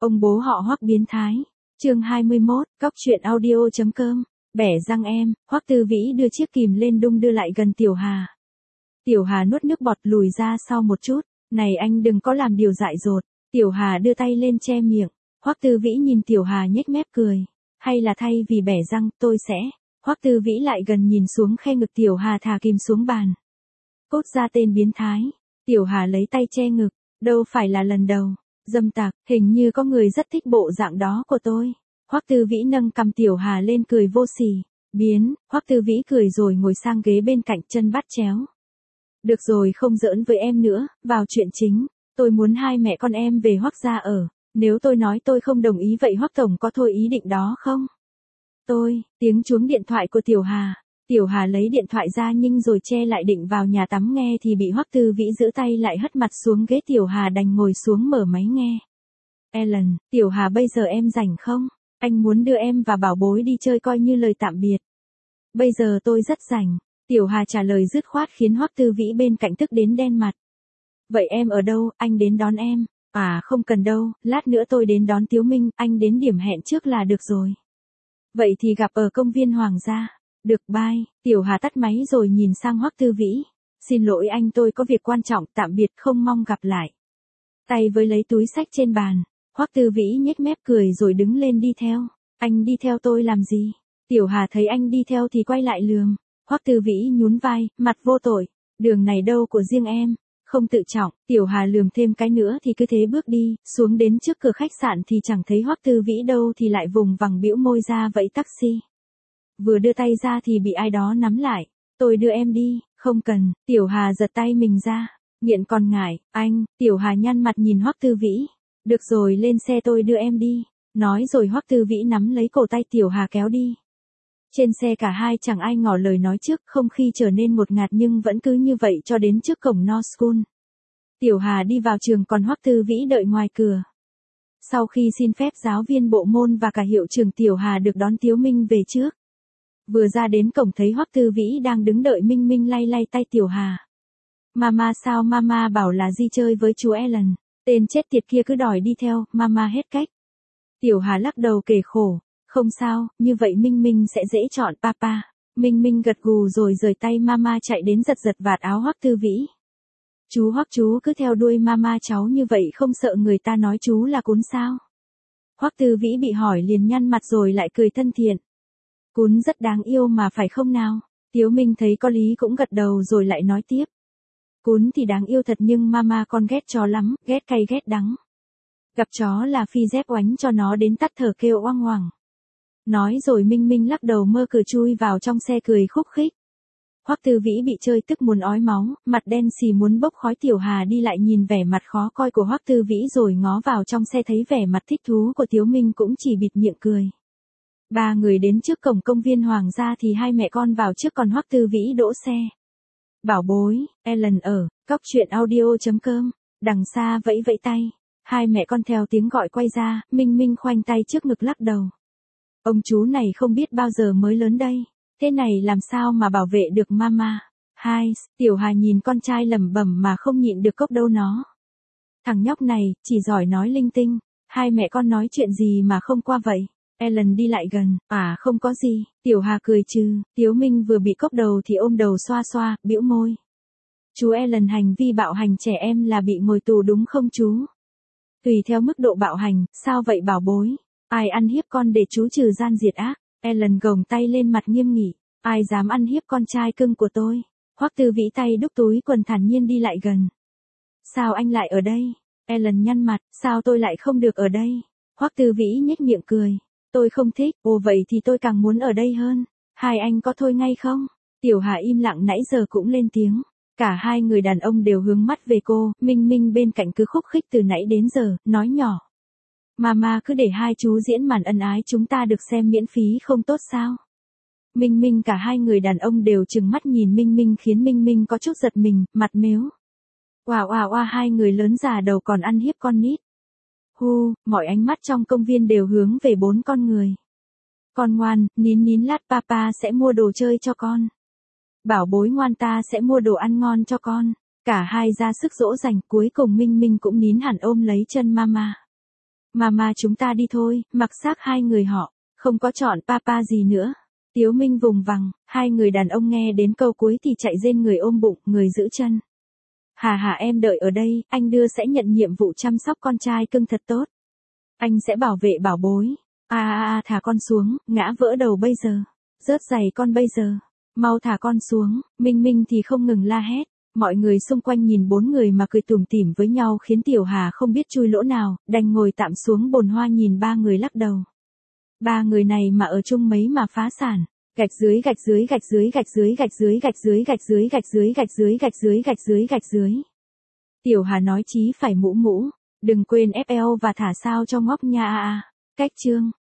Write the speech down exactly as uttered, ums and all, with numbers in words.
Ông bố họ Hoắc biến thái. Chương hai mươi mốt, cóc truyện audio chấm com. Bẻ răng em, Hoắc Tư Vĩ đưa chiếc kìm lên đung đưa lại gần Tiểu Hà. Tiểu Hà nuốt nước bọt lùi ra sau một chút, này anh đừng có làm điều dại dột. Tiểu Hà đưa tay lên che miệng, Hoắc Tư Vĩ nhìn Tiểu Hà nhếch mép cười, hay là thay vì bẻ răng, tôi sẽ. Hoắc Tư Vĩ lại gần nhìn xuống khe ngực Tiểu Hà thả kìm xuống bàn. Cốt ra tên biến thái. Tiểu Hà lấy tay che ngực, đâu phải là lần đầu. Dâm tặc, hình như có người rất thích bộ dạng đó của tôi. Hoắc Tư Vĩ nâng cằm Tiểu Hà lên cười vô sỉ. Biến, Hoắc Tư Vĩ cười rồi ngồi sang ghế bên cạnh, chân bắt chéo. Được rồi, không giỡn với em nữa, vào chuyện chính. Tôi muốn hai mẹ con em về Hoắc gia ở. Nếu tôi nói tôi không đồng ý vậy Hoắc tổng có thôi ý định đó không? Tôi, tiếng chuông điện thoại của Tiểu Hà. Tiểu Hà lấy điện thoại ra nhưng rồi che lại định vào nhà tắm nghe thì bị Hoắc Tư Vĩ giữ tay lại hất mặt xuống ghế. Tiểu Hà đành ngồi xuống mở máy nghe. Ellen, Tiểu Hà bây giờ em rảnh không? Anh muốn đưa em và bảo bối đi chơi coi như lời tạm biệt. Bây giờ tôi rất rảnh. Tiểu Hà trả lời dứt khoát khiến Hoắc Tư Vĩ bên cạnh tức đến đen mặt. Vậy em ở đâu, anh đến đón em. À không cần đâu, lát nữa tôi đến đón Tiếu Minh, anh đến điểm hẹn trước là được rồi. Vậy thì gặp ở công viên Hoàng gia. Được bye. Tiểu Hà tắt máy rồi nhìn sang Hoắc Tư Vĩ. Xin lỗi anh, tôi có việc quan trọng, tạm biệt, không mong gặp lại. Tay với lấy túi xách trên bàn. Hoắc Tư Vĩ nhếch mép cười rồi đứng lên đi theo. Anh đi theo tôi làm gì? Tiểu Hà thấy anh đi theo thì quay lại lườm. Hoắc Tư Vĩ nhún vai, mặt vô tội. Đường này đâu của riêng em. Không tự trọng. Tiểu Hà lườm thêm cái nữa thì cứ thế bước đi. Xuống đến trước cửa khách sạn thì chẳng thấy Hoắc Tư Vĩ đâu thì lại vùng vằng bĩu môi ra vẫy taxi. Vừa đưa tay ra thì bị ai đó nắm lại. Tôi đưa em đi. Không cần. Tiểu Hà giật tay mình ra. Nghiện còn ngại. Anh. Tiểu Hà nhăn mặt nhìn Hoắc Tư Vĩ. Được rồi, lên xe tôi đưa em đi. Nói rồi Hoắc Tư Vĩ nắm lấy cổ tay Tiểu Hà kéo đi. Trên xe cả hai chẳng ai ngỏ lời nói trước, không khí trở nên ngột ngạt nhưng vẫn cứ như vậy cho đến trước cổng North School. Tiểu Hà đi vào trường còn Hoắc Tư Vĩ đợi ngoài cửa. Sau khi xin phép giáo viên bộ môn và cả hiệu trưởng, Tiểu Hà được đón Tiếu Minh về trước. Vừa ra đến cổng thấy Hoắc Tư Vĩ đang đứng đợi. Minh Minh lay lay tay Tiểu Hà. Mama sao mama bảo là đi chơi với chú Ellen. Tên chết tiệt kia cứ đòi đi theo, mama hết cách. Tiểu Hà lắc đầu kể khổ. Không sao, như vậy Minh Minh sẽ dễ chọn papa. Minh Minh gật gù rồi rời tay mama chạy đến giật giật vạt áo Hoắc Tư Vĩ. Chú Hoắc chú cứ theo đuôi mama cháu như vậy không sợ người ta nói chú là cún sao? Hoắc Tư Vĩ bị hỏi liền nhăn mặt rồi lại cười thân thiện. Cún rất đáng yêu mà phải không nào? Tiếu Minh thấy có lý cũng gật đầu rồi lại nói tiếp. Cún thì đáng yêu thật nhưng mama con ghét chó lắm, ghét cay ghét đắng. Gặp chó là phi dép oánh cho nó đến tắt thở kêu oang oàng. Nói rồi Minh Minh lắc đầu mơ cười chui vào trong xe cười khúc khích. Hoắc Tư Vĩ bị chơi tức muốn ói máu, mặt đen xì muốn bốc khói. Tiểu Hà đi lại nhìn vẻ mặt khó coi của Hoắc Tư Vĩ rồi ngó vào trong xe thấy vẻ mặt thích thú của Tiếu Minh cũng chỉ bịt miệng cười. Ba người đến trước cổng công viên Hoàng gia thì hai mẹ con vào trước còn Hoắc Tư Vĩ đỗ xe. Bảo bối, Ellen ở, cóc truyện audio chấm com, đằng xa vẫy vẫy tay. Hai mẹ con theo tiếng gọi quay ra, Minh Minh khoanh tay trước ngực lắc đầu. Ông chú này không biết bao giờ mới lớn đây, thế này làm sao mà bảo vệ được mama. Hai, Tiểu Hà nhìn con trai lẩm bẩm mà không nhịn được cốc đâu nó. Thằng nhóc này, chỉ giỏi nói linh tinh, hai mẹ con nói chuyện gì mà không qua vậy. Ellen đi lại gần, à không có gì, Tiểu Hà cười trừ. Tiếu Minh vừa bị cốc đầu thì ôm đầu xoa xoa, bĩu môi. Chú Ellen hành vi bạo hành trẻ em là bị ngồi tù đúng không chú? Tùy theo mức độ bạo hành, sao vậy bảo bối? Ai ăn hiếp con để chú trừ gian diệt ác? Ellen gồng tay lên mặt nghiêm nghị. Ai dám ăn hiếp con trai cưng của tôi? Hoắc Tư Vĩ tay đút túi quần thản nhiên đi lại gần. Sao anh lại ở đây? Ellen nhăn mặt, sao tôi lại không được ở đây? Hoắc Tư Vĩ nhếch miệng cười. Tôi không thích, ồ vậy thì tôi càng muốn ở đây hơn. Hai anh có thôi ngay không? Tiểu Hà im lặng nãy giờ cũng lên tiếng. Cả hai người đàn ông đều hướng mắt về cô, Minh Minh bên cạnh cứ khúc khích từ nãy đến giờ, nói nhỏ. Mama cứ để hai chú diễn màn ân ái chúng ta được xem miễn phí không tốt sao? Minh Minh cả hai người đàn ông đều trừng mắt nhìn Minh Minh khiến Minh Minh có chút giật mình, mặt mếu. Oà oà oà hai người lớn già đầu còn ăn hiếp con nít. Hu, mọi ánh mắt trong công viên đều hướng về bốn con người. Con ngoan, nín nín lát papa sẽ mua đồ chơi cho con. Bảo bối ngoan ta sẽ mua đồ ăn ngon cho con. Cả hai ra sức dỗ dành cuối cùng Minh Minh cũng nín hẳn ôm lấy chân mama. Mama chúng ta đi thôi, mặc xác hai người họ, không có chọn papa gì nữa. Tiếu Minh vùng vằng, hai người đàn ông nghe đến câu cuối thì chạy rên người ôm bụng, người giữ chân. Hà hà em đợi ở đây, anh đưa sẽ nhận nhiệm vụ chăm sóc con trai cưng thật tốt. Anh sẽ bảo vệ bảo bối. À à à thả con xuống, ngã vỡ đầu bây giờ. Rớt giày con bây giờ. Mau thả con xuống, Minh Minh thì không ngừng la hét. Mọi người xung quanh nhìn bốn người mà cười tủm tỉm với nhau khiến Tiểu Hà không biết chui lỗ nào, đành ngồi tạm xuống bồn hoa nhìn ba người lắc đầu. Ba người này mà ở chung mấy mà phá sản. Gạch dưới gạch dưới gạch dưới gạch dưới gạch dưới gạch dưới gạch dưới gạch dưới gạch dưới gạch dưới gạch dưới gạch dưới. Tiểu Hà nói chí phải mũ mũ, đừng quên ép lờ và thả sao cho ngóc nha a. Cách chương